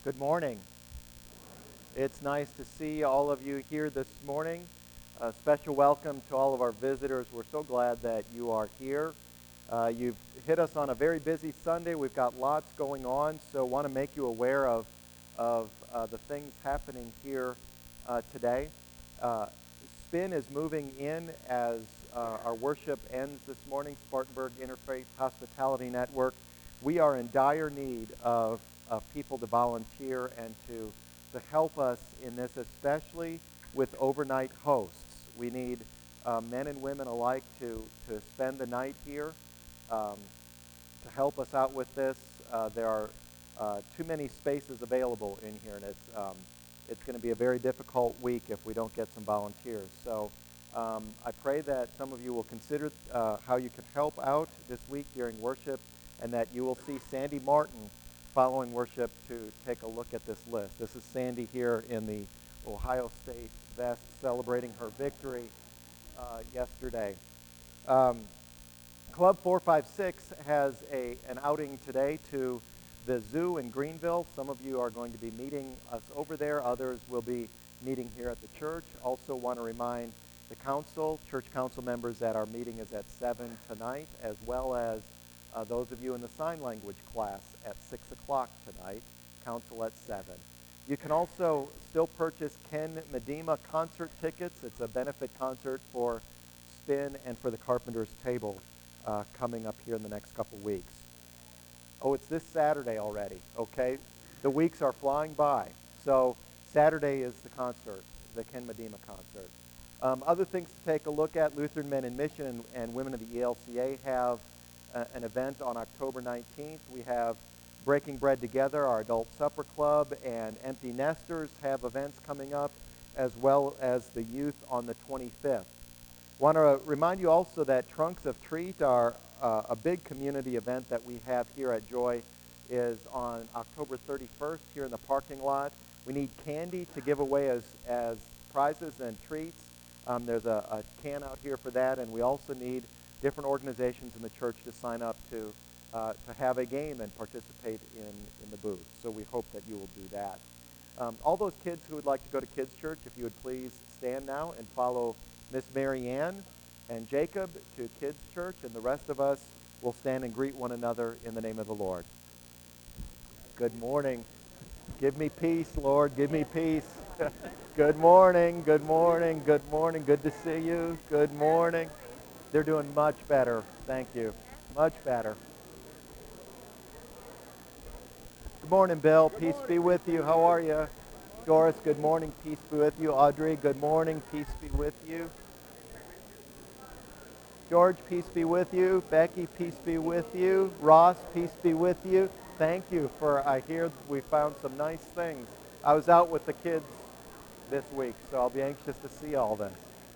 Good morning. It's nice to see all of you here this morning. A special welcome to all of our visitors. We're so glad that you are here. You've hit us on a very busy Sunday. We've got lots going on, so want to make you aware of the things happening here today. Spin is moving in as our worship ends this morning. Spartanburg Interfaith Hospitality Network. We are in dire need of people to volunteer and to help us in this, especially with overnight hosts. We need men and women alike to spend the night here to help us out with this. There are too many spaces available in here, and it's going to be a very difficult week if we don't get some volunteers. So I pray that some of you will consider how you can help out this week during worship, and that you will see Sandy Martin following worship to take a look at this list. This is Sandy here in the Ohio State vest celebrating her victory yesterday. Club 456 has an outing today to the zoo in Greenville. Some of you are going to be meeting us over there. Others will be meeting here at the church. Also want to remind the council, church council members, that our meeting is at 7 tonight, as well as those of you in the sign language class at 6 o'clock tonight, council at 7. You can also still purchase Ken Medema concert tickets. It's a benefit concert for Spin and for the Carpenter's Table coming up here in the next couple weeks. Oh, it's this Saturday already, okay? The weeks are flying by. So Saturday is the concert, the Ken Medema concert. Other things to take a look at: Lutheran Men in Mission and Women of the ELCA have an event on October 19th. We have Breaking Bread Together, our adult supper club, and Empty Nesters have events coming up, as well as the youth on the 25th. Want to remind you also that Trunks of Treat, our a big community event that we have here at Joy, is on October 31st here in the parking lot. We need candy to give away as prizes and treats. There's a can out here for that, and we also need different organizations in the church to sign up to have a game and participate in the booth. So we hope that you will do that. All those kids who would like to go to Kids Church, if you would please stand now and follow Miss Mary Ann and Jacob to Kids Church, and the rest of us will stand and greet one another in the name of the Lord. Good morning. Give me peace, Lord. Give me peace. Good morning. Good morning. Good morning. Good to see you. Good morning. They're doing much better. Thank you. Much better. Good morning, Bill. Peace be with you. How are you? Doris, good morning. Peace be with you. Audrey, good morning. Peace be with you. George, peace be with you. Becky, peace be with you. Ross, peace be with you. Thank you for, I hear we found some nice things. I was out with the kids this week, so I'll be anxious to see all this.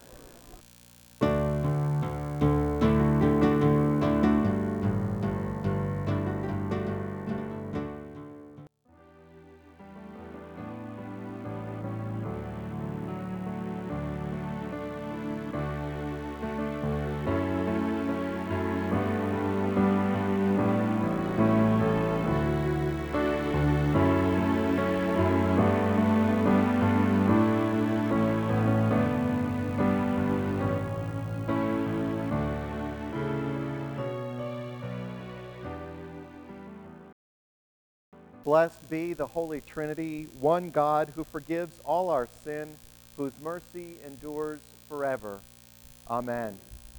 Blessed be the Holy Trinity, one God who forgives all our sin, whose mercy endures forever. Amen.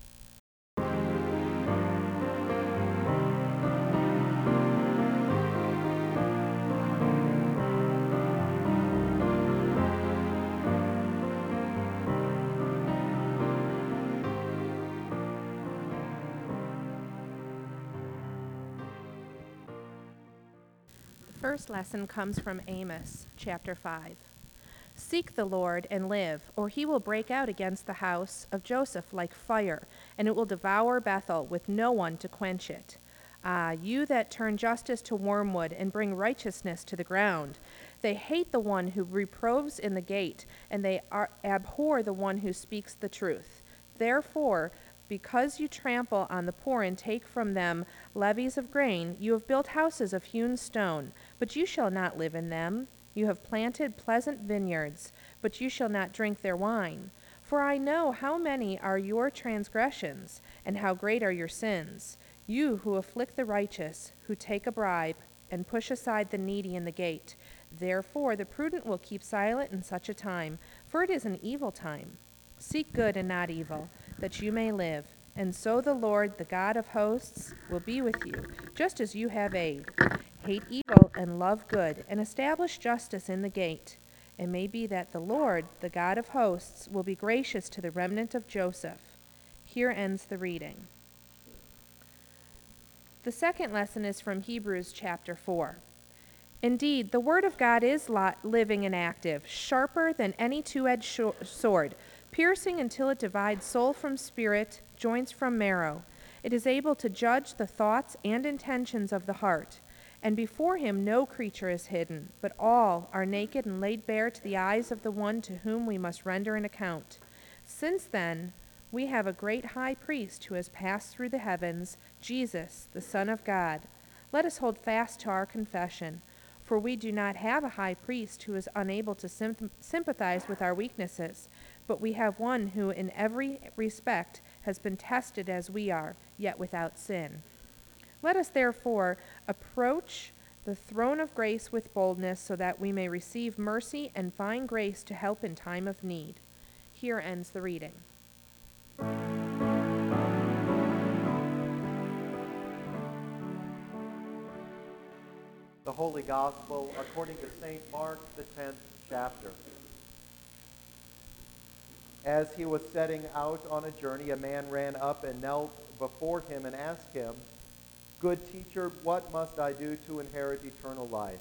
First lesson comes from Amos, chapter 5. Seek the Lord and live, or he will break out against the house of Joseph like fire, and it will devour Bethel with no one to quench it. Ah, you that turn justice to wormwood and bring righteousness to the ground. They hate the one who reproves in the gate, and they abhor the one who speaks the truth. Therefore, because you trample on the poor and take from them levies of grain, you have built houses of hewn stone, but you shall not live in them. You have planted pleasant vineyards, but you shall not drink their wine. For I know how many are your transgressions, and how great are your sins. You who afflict the righteous, who take a bribe, and push aside the needy in the gate. Therefore the prudent will keep silent in such a time, for it is an evil time. Seek good and not evil, that you may live. And so the Lord, the God of hosts, will be with you, just as you have aid. Hate evil and love good, and establish justice in the gate. It may be that the Lord, the God of hosts, will be gracious to the remnant of Joseph. Here ends the reading. The second lesson is from Hebrews chapter 4. Indeed, the Word of God is living and active, sharper than any two-edged sword, piercing until it divides soul from spirit, joints from marrow. It is able to judge the thoughts and intentions of the heart. And before him no creature is hidden, but all are naked and laid bare to the eyes of the one to whom we must render an account. Since then, we have a great high priest who has passed through the heavens, Jesus, the Son of God. Let us hold fast to our confession, for we do not have a high priest who is unable to sympathize with our weaknesses, but we have one who in every respect has been tested as we are, yet without sin. Let us therefore approach the throne of grace with boldness so that we may receive mercy and find grace to help in time of need. Here ends the reading. The Holy Gospel according to St. Mark, the 10th chapter. As he was setting out on a journey, a man ran up and knelt before him and asked him, "Good teacher, what must I do to inherit eternal life?"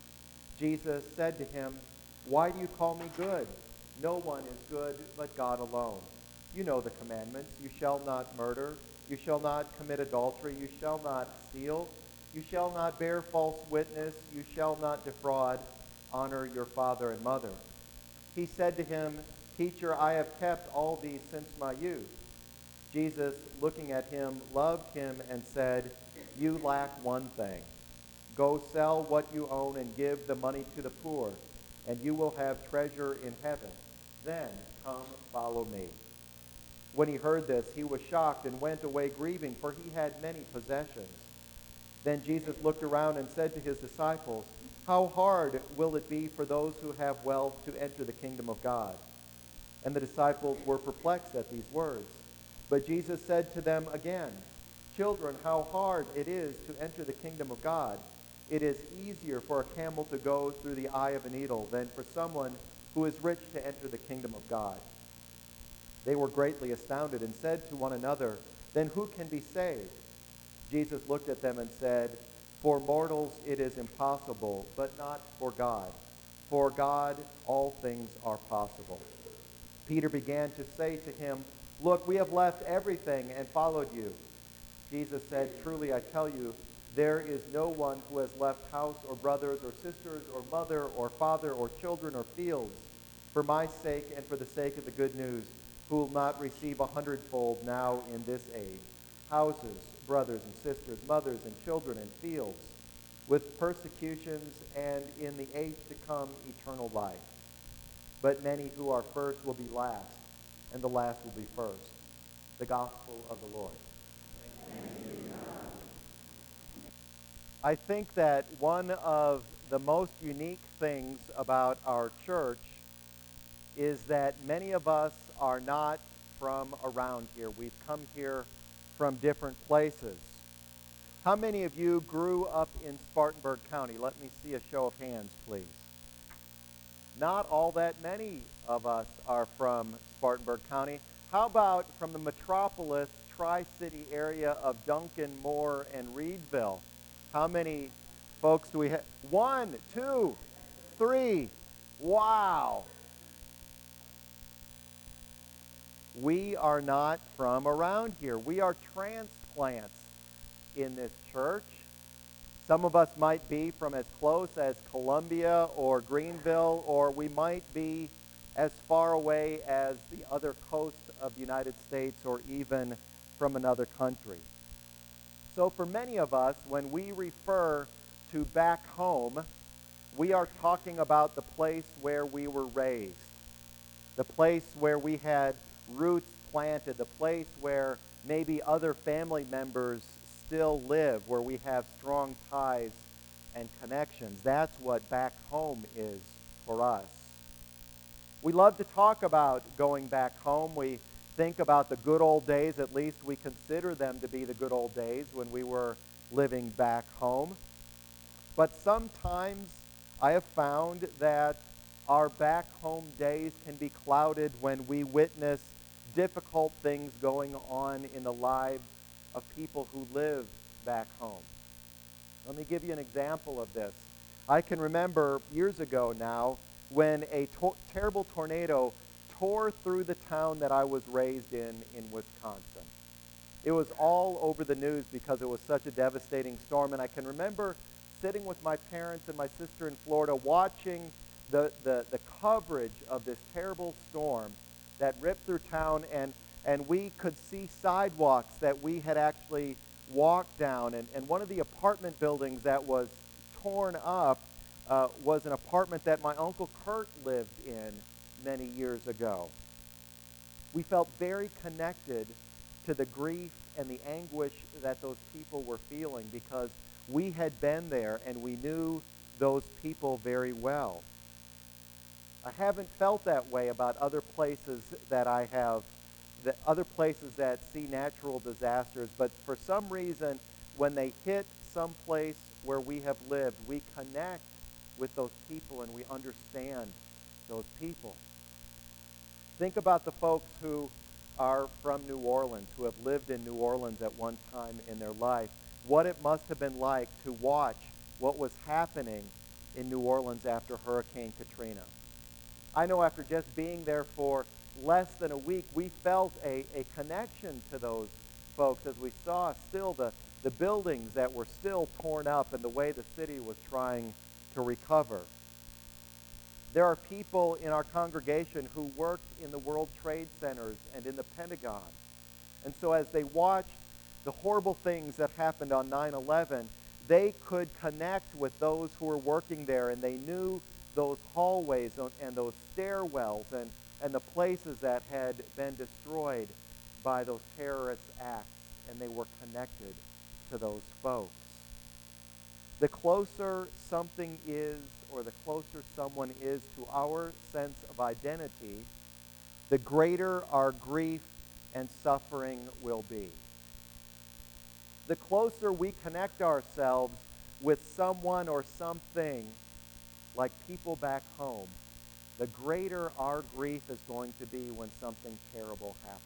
Jesus said to him, "Why do you call me good? No one is good but God alone. You know the commandments. You shall not murder. You shall not commit adultery. You shall not steal. You shall not bear false witness. You shall not defraud. Honor your father and mother." He said to him, "Teacher, I have kept all these since my youth." Jesus, looking at him, loved him and said, "You lack one thing. Go sell what you own and give the money to the poor, and you will have treasure in heaven. Then come follow me." When he heard this, he was shocked and went away grieving, for he had many possessions. Then Jesus looked around and said to his disciples, "How hard will it be for those who have wealth to enter the kingdom of God?" And the disciples were perplexed at these words. But Jesus said to them again, "Children, how hard it is to enter the kingdom of God. It is easier for a camel to go through the eye of a needle than for someone who is rich to enter the kingdom of God." They were greatly astounded and said to one another, "Then who can be saved?" Jesus looked at them and said, "For mortals it is impossible, but not for God. For God all things are possible." Peter began to say to him, "Look, we have left everything and followed you." Jesus said, "Truly I tell you, there is no one who has left house or brothers or sisters or mother or father or children or fields for my sake and for the sake of the good news, who will not receive 100-fold now in this age, houses, brothers and sisters, mothers and children and fields, with persecutions, and in the age to come eternal life. But many who are first will be last, and the last will be first." The Gospel of the Lord. I think that one of the most unique things about our church is that many of us are not from around here. We've come here from different places. How many of you grew up in Spartanburg County? Let me see a show of hands, please. Not all that many of us are from Spartanburg County. How about from the metropolis Tri-City area of Duncan, Moore, and Reedville? How many folks do we have? 1, 2, 3. Wow. We are not from around here. We are transplants in this church. Some of us might be from as close as Columbia or Greenville, or we might be as far away as the other coast of the United States, or even from another country. So for many of us, when we refer to back home, we are talking about the place where we were raised, the place where we had roots planted, the place where maybe other family members still live, where we have strong ties and connections. That's what back home is for us. We love to talk about going back home. We think about the good old days, at least we consider them to be the good old days when we were living back home. But sometimes I have found that our back home days can be clouded when we witness difficult things going on in the lives of people who live back home. Let me give you an example of this. I can remember years ago now when a terrible tornado tore through the town that I was raised in Wisconsin. It was all over the news because it was such a devastating storm, and I can remember sitting with my parents and my sister in Florida watching the coverage of this terrible storm that ripped through town, and we could see sidewalks that we had actually walked down, and one of the apartment buildings that was torn up was an apartment that my Uncle Kurt lived in many years ago. We felt very connected to the grief and the anguish that those people were feeling because we had been there and we knew those people very well. I haven't felt that way about other places that I have, other places that see natural disasters, but for some reason, when they hit some place where we have lived, we connect with those people and we understand those people. Think about the folks who are from New Orleans, who have lived in New Orleans at one time in their life. What it must have been like to watch what was happening in New Orleans after Hurricane Katrina. I know after just being there for less than a week, we felt a connection to those folks as we saw still the buildings that were still torn up and the way the city was trying to recover. There are people in our congregation who worked in the World Trade Centers and in the Pentagon. And so as they watched the horrible things that happened on 9/11, they could connect with those who were working there, and they knew those hallways and those stairwells and the places that had been destroyed by those terrorist acts, and they were connected to those folks. The closer something is, or the closer someone is to our sense of identity, the greater our grief and suffering will be. The closer we connect ourselves with someone or something, like people back home, the greater our grief is going to be when something terrible happens.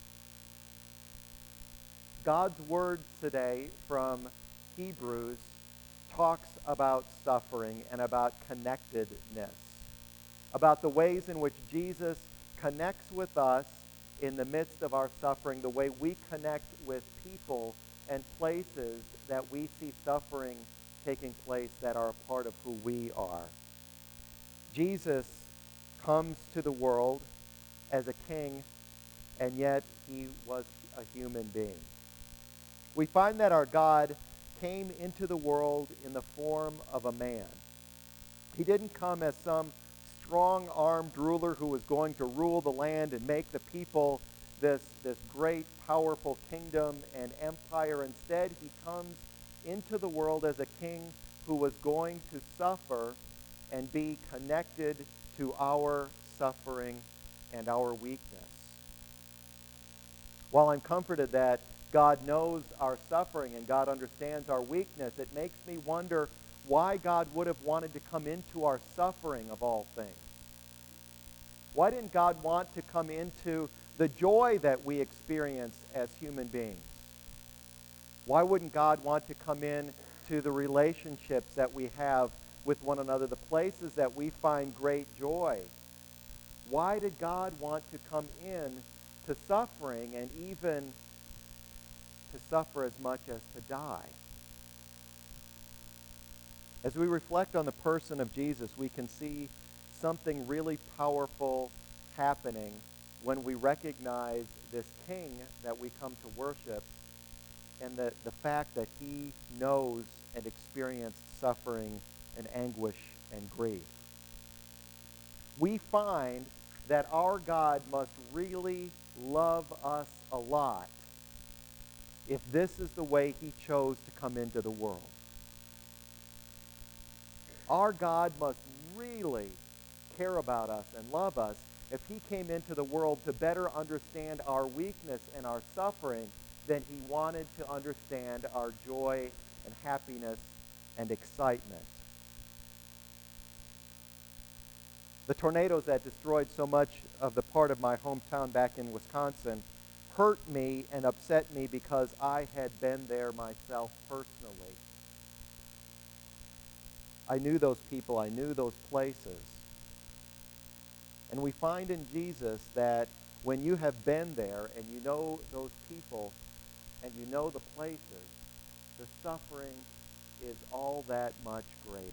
God's word today from Hebrews talks about suffering and about connectedness, about the ways in which Jesus connects with us in the midst of our suffering, the way we connect with people and places that we see suffering taking place that are a part of who we are. Jesus comes to the world as a king, and yet he was a human being. We find that our God came into the world in the form of a man. He didn't come as some strong-armed ruler who was going to rule the land and make the people this great, powerful kingdom and empire. Instead, he comes into the world as a king who was going to suffer and be connected to our suffering and our weakness. While I'm comforted that God knows our suffering and God understands our weakness, it makes me wonder why God would have wanted to come into our suffering of all things. Why didn't God want to come into the joy that we experience as human beings? Why wouldn't God want to come in to the relationships that we have with one another, the places that we find great joy? Why did God want to come in to suffering and even to suffer as much as to die? As we reflect on the person of Jesus, we can see something really powerful happening when we recognize this king that we come to worship and the fact that he knows and experienced suffering and anguish and grief. We find that our God must really love us a lot if this is the way he chose to come into the world. Our God must really care about us and love us if he came into the world to better understand our weakness and our suffering than he wanted to understand our joy and happiness and excitement. The tornadoes that destroyed so much of the part of my hometown back in Wisconsin hurt me and upset me because I had been there myself personally. I knew those people. I knew those places. And we find in Jesus that when you have been there and you know those people and you know the places, the suffering is all that much greater.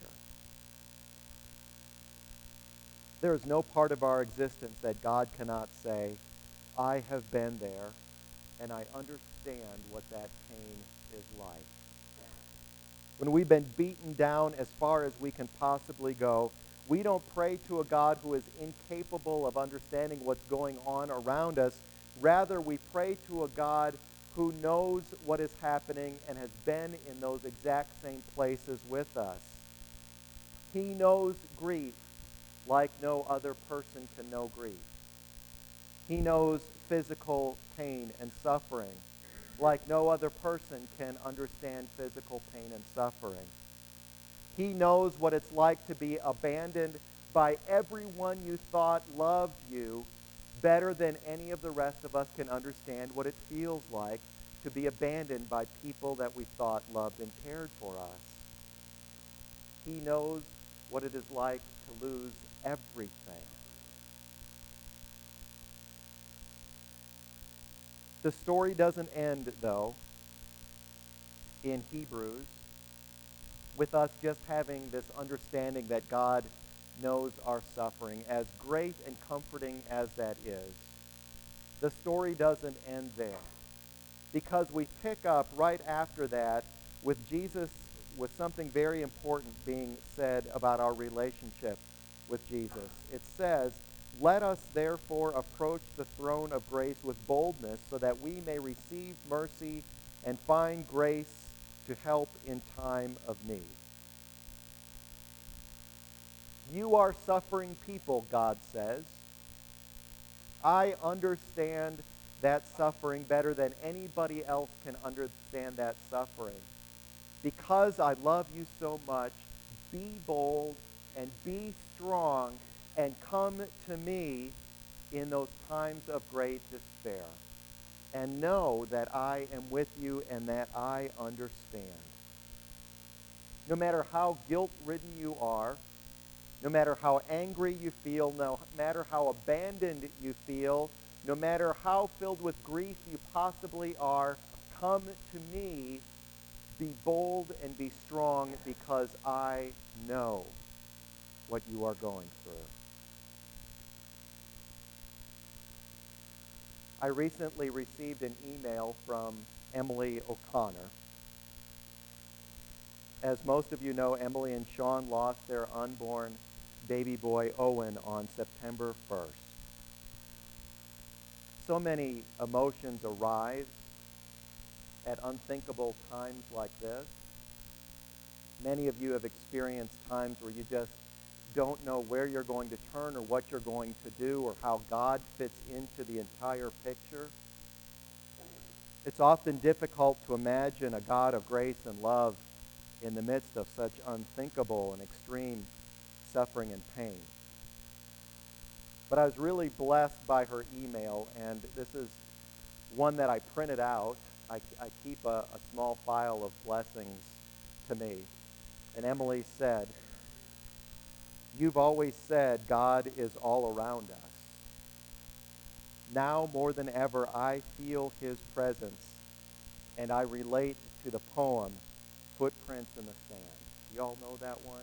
There is no part of our existence that God cannot say, I have been there and I understand what that pain is like. When we've been beaten down as far as we can possibly go, we don't pray to a God who is incapable of understanding what's going on around us. Rather, we pray to a God who knows what is happening and has been in those exact same places with us. He knows grief like no other person can know grief. He knows physical pain and suffering like no other person can understand physical pain and suffering. He knows what it's like to be abandoned by everyone you thought loved you better than any of the rest of us can understand what it feels like to be abandoned by people that we thought loved and cared for us. He knows what it is like to lose everything. The story doesn't end, though, in Hebrews with us just having this understanding that God knows our suffering, as great and comforting as that is. The story doesn't end there, because we pick up right after that with Jesus, with something very important being said about our relationship with Jesus. It says, "Let us therefore approach the throne of grace with boldness so that we may receive mercy and find grace to help in time of need." You are suffering people, God says. I understand that suffering better than anybody else can understand that suffering. Because I love you so much, be bold and be strong and come to me in those times of great despair. And know that I am with you and that I understand. No matter how guilt-ridden you are, no matter how angry you feel, no matter how abandoned you feel, no matter how filled with grief you possibly are, come to me, be bold and be strong, because I know what you are going through. I recently received an email from Emily O'Connor. As most of you know, Emily and Sean lost their unborn baby boy Owen on September 1st. So many emotions arise at unthinkable times like this. Many of you have experienced times where you just don't know where you're going to turn or what you're going to do or how God fits into the entire picture. It's often difficult to imagine a God of grace and love in the midst of such unthinkable and extreme suffering and pain. But I was really blessed by her email, and this is one that I printed out. I keep a small file of blessings to me. And Emily said, "You've always said God is all around us. Now more than ever, I feel his presence, and I relate to the poem, Footprints in the Sand." You all know that one?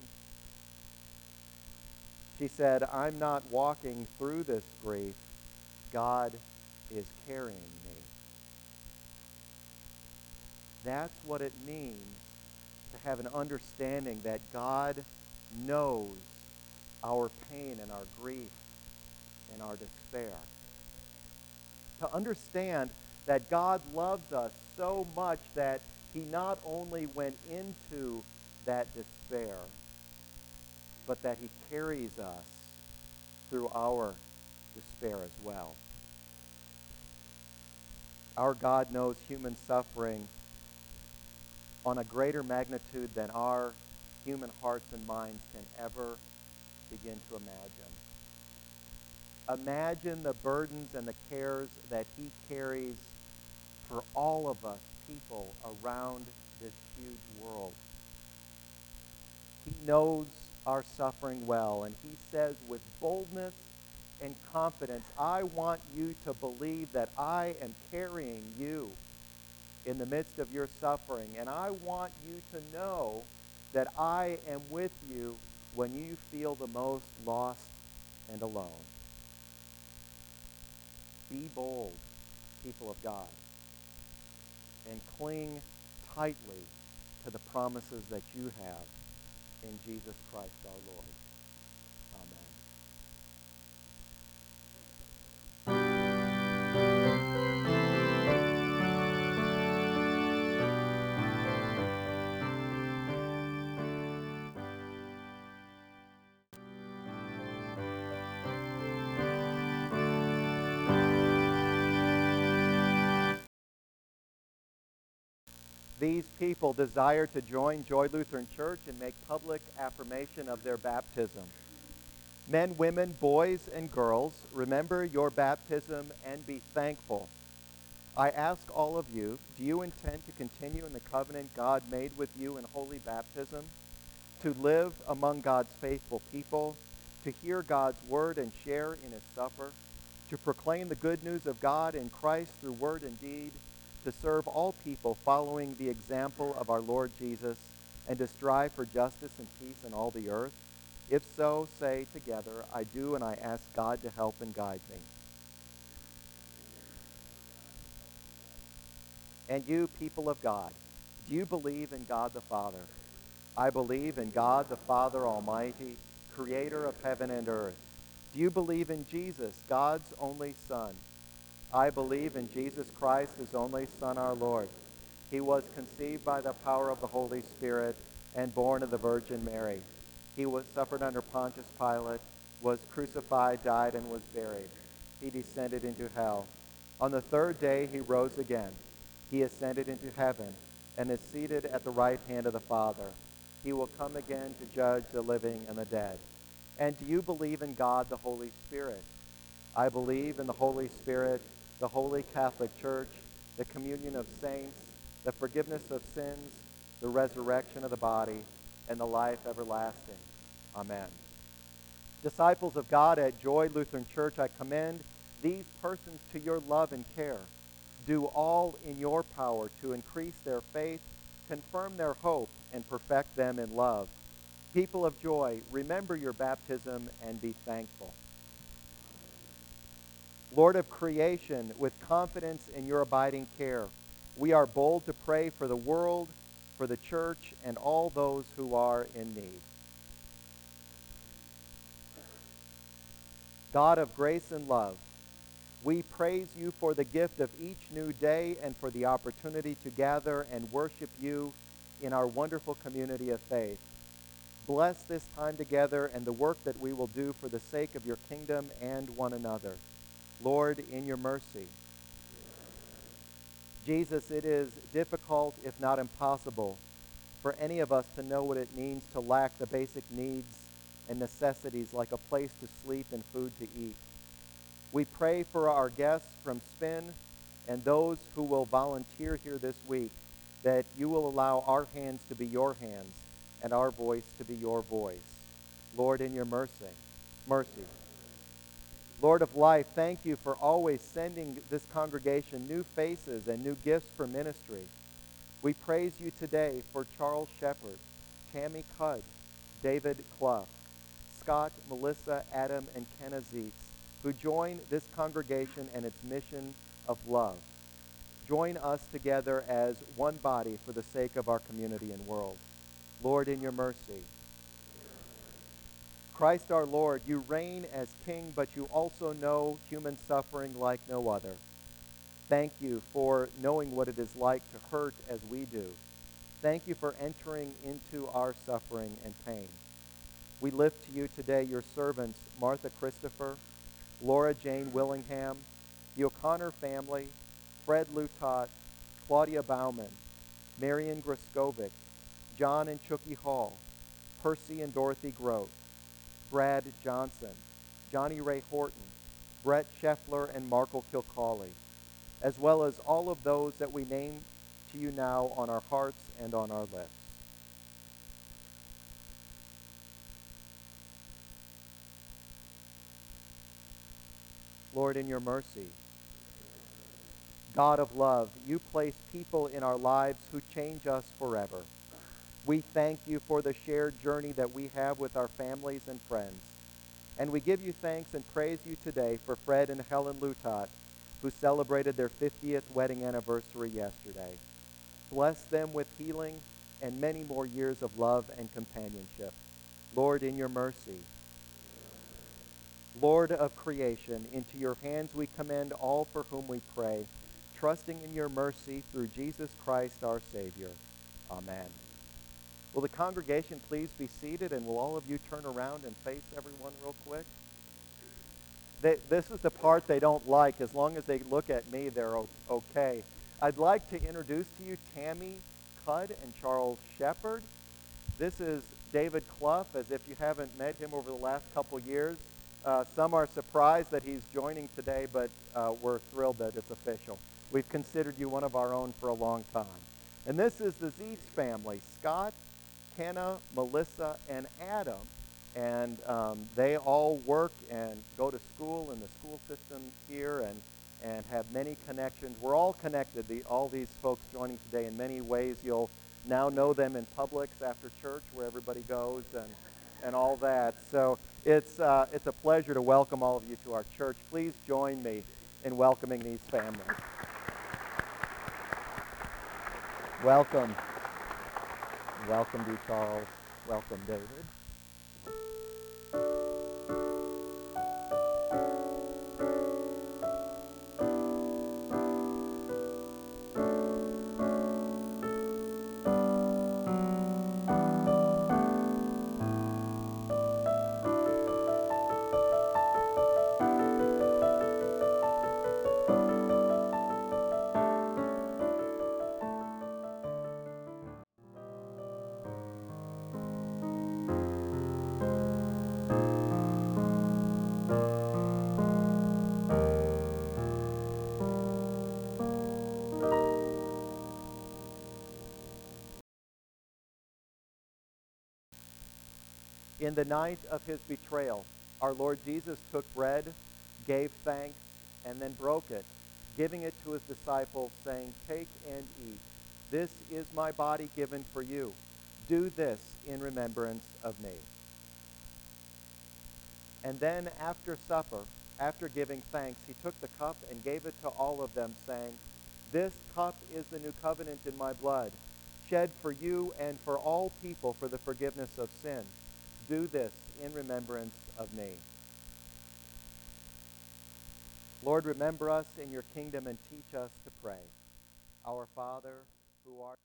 She said, "I'm not walking through this grief. God is carrying me." That's what it means to have an understanding that God knows our pain and our grief and our despair. To understand that God loves us so much that he not only went into that despair, but that he carries us through our despair as well. Our God knows human suffering on a greater magnitude than our human hearts and minds can ever begin to imagine. Imagine the burdens and the cares that he carries for all of us people around this huge world. He knows our suffering well, and he says with boldness and confidence, I want you to believe that I am carrying you in the midst of your suffering, and I want you to know that I am with you when you feel the most lost and alone. Be bold, people of God, and cling tightly to the promises that you have in Jesus Christ our Lord. Amen. These people desire to join Joy Lutheran Church and make public affirmation of their baptism. Men, women, boys, and girls, remember your baptism and be thankful. I ask all of you, do you intend to continue in the covenant God made with you in holy baptism? To live among God's faithful people? To hear God's word and share in his supper? To proclaim the good news of God in Christ through word and deed? To serve all people following the example of our Lord Jesus, and to strive for justice and peace in all the earth? If so, say together, I do, and I ask God to help and guide me. And you, people of God, do you believe in God the Father? I believe in God the Father Almighty, creator of heaven and earth. Do you believe in Jesus, God's only Son? I believe in Jesus Christ, his only Son, our Lord. He was conceived by the power of the Holy Spirit and born of the Virgin Mary. He was suffered under Pontius Pilate, was crucified, died, and was buried. He descended into hell. On the third day he rose again. He ascended into heaven and is seated at the right hand of the Father. He will come again to judge the living and the dead. And do you believe in God the Holy Spirit? I believe in the Holy Spirit, the Holy Catholic Church, the communion of saints, the forgiveness of sins, the resurrection of the body, and the life everlasting. Amen. Disciples of God at Joy Lutheran Church, I commend these persons to your love and care. Do all in your power to increase their faith, confirm their hope, and perfect them in love. People of joy, remember your baptism and be thankful. Lord of creation, with confidence in your abiding care, we are bold to pray for the world, for the church, and all those who are in need. God of grace and love, we praise you for the gift of each new day and for the opportunity to gather and worship you in our wonderful community of faith. Bless this time together and the work that we will do for the sake of your kingdom and one another. Lord, in your mercy. Jesus, it is difficult, if not impossible, for any of us to know what it means to lack the basic needs and necessities like a place to sleep and food to eat. We pray for our guests from Spin and those who will volunteer here this week, that you will allow our hands to be your hands and our voice to be your voice. Lord, in your mercy. Lord of life, thank you for always sending this congregation new faces and new gifts for ministry. We praise you today for Charles Shepard, Tammy Cudd, David Clough, Scott, Melissa, Adam, and Kenna Zietz, who join this congregation and its mission of love. join us together as one body for the sake of our community and world. Lord, in your mercy. Christ our Lord, you reign as King, but you also know human suffering like no other. Thank you for knowing what it is like to hurt as we do. Thank you for entering into our suffering and pain. We lift to you today your servants, Martha Christopher, Laura Jane Willingham, the O'Connor family, Fred Lutot, Claudia Bauman, Marion Griskovic, John and Chookie Hall, Percy and Dorothy Grote, Brad Johnson, Johnny Ray Horton, Brett Scheffler, and Markle Kilcawley, as well as all of those that we name to you now on our hearts and on our lips. Lord, in your mercy, God of love, you place people in our lives who change us forever. We thank you for the shared journey that we have with our families and friends. And we give you thanks and praise you today for Fred and Helen Lutot, who celebrated their 50th wedding anniversary yesterday. Bless them with healing and many more years of love and companionship. Lord, in your mercy. Lord of creation, into your hands we commend all for whom we pray, trusting in your mercy through Jesus Christ our Savior. Amen. Will the congregation please be seated, and will all of you turn around and face everyone real quick? This is the part they don't like. As long as they look at me, they're okay. I'd like to introduce to you Tammy Cudd and Charles Shepard. This is David Clough, as if you haven't met him over the last couple years. Some are surprised that he's joining today, but we're thrilled that it's official. We've considered you one of our own for a long time. And this is the Zeitz family, Scott, Kenna, Melissa, and Adam. And they all work and go to school in the school system here and have many connections. We're all connected, all these folks joining today. In many ways, you'll now know them in Publix after church where everybody goes and all that. So it's a pleasure to welcome all of you to our church. Please join me in welcoming these families. Welcome. Welcome to Charles. Welcome, David. In the night of his betrayal, our Lord Jesus took bread, gave thanks, and then broke it, giving it to his disciples, saying, "Take and eat. This is my body given for you. Do this in remembrance of me." And then after supper, after giving thanks, he took the cup and gave it to all of them, saying, "This cup is the new covenant in my blood, shed for you and for all people for the forgiveness of sin. Do this in remembrance of me." Lord, remember us in your kingdom and teach us to pray. Our Father, who art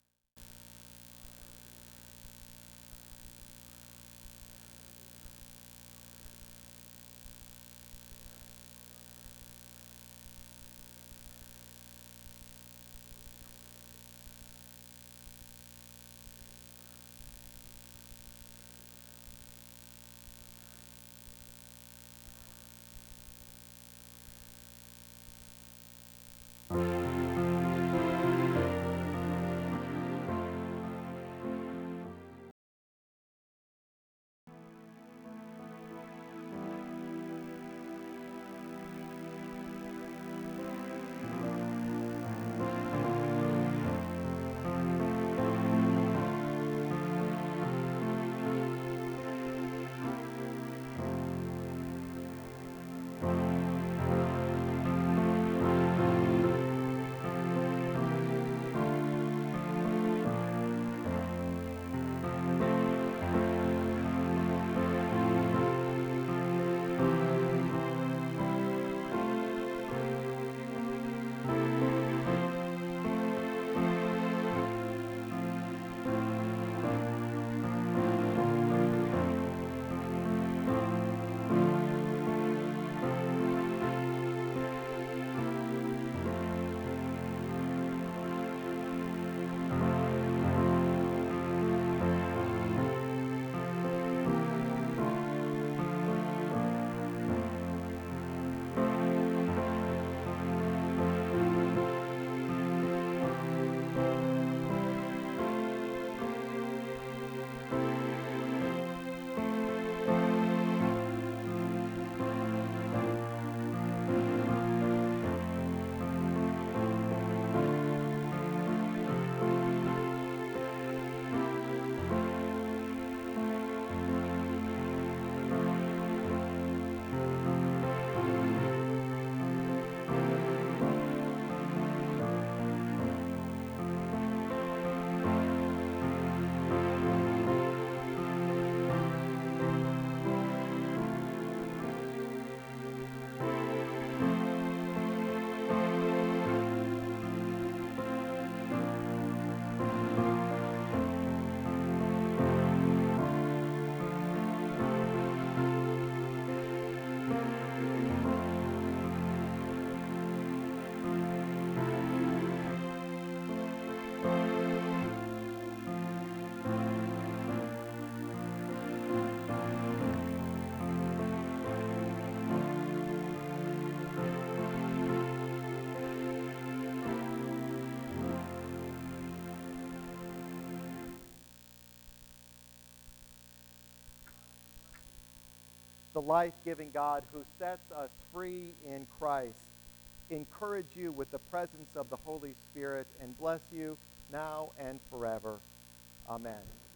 the life-giving God who sets us free in Christ, encourage you with the presence of the Holy Spirit and bless you now and forever. Amen.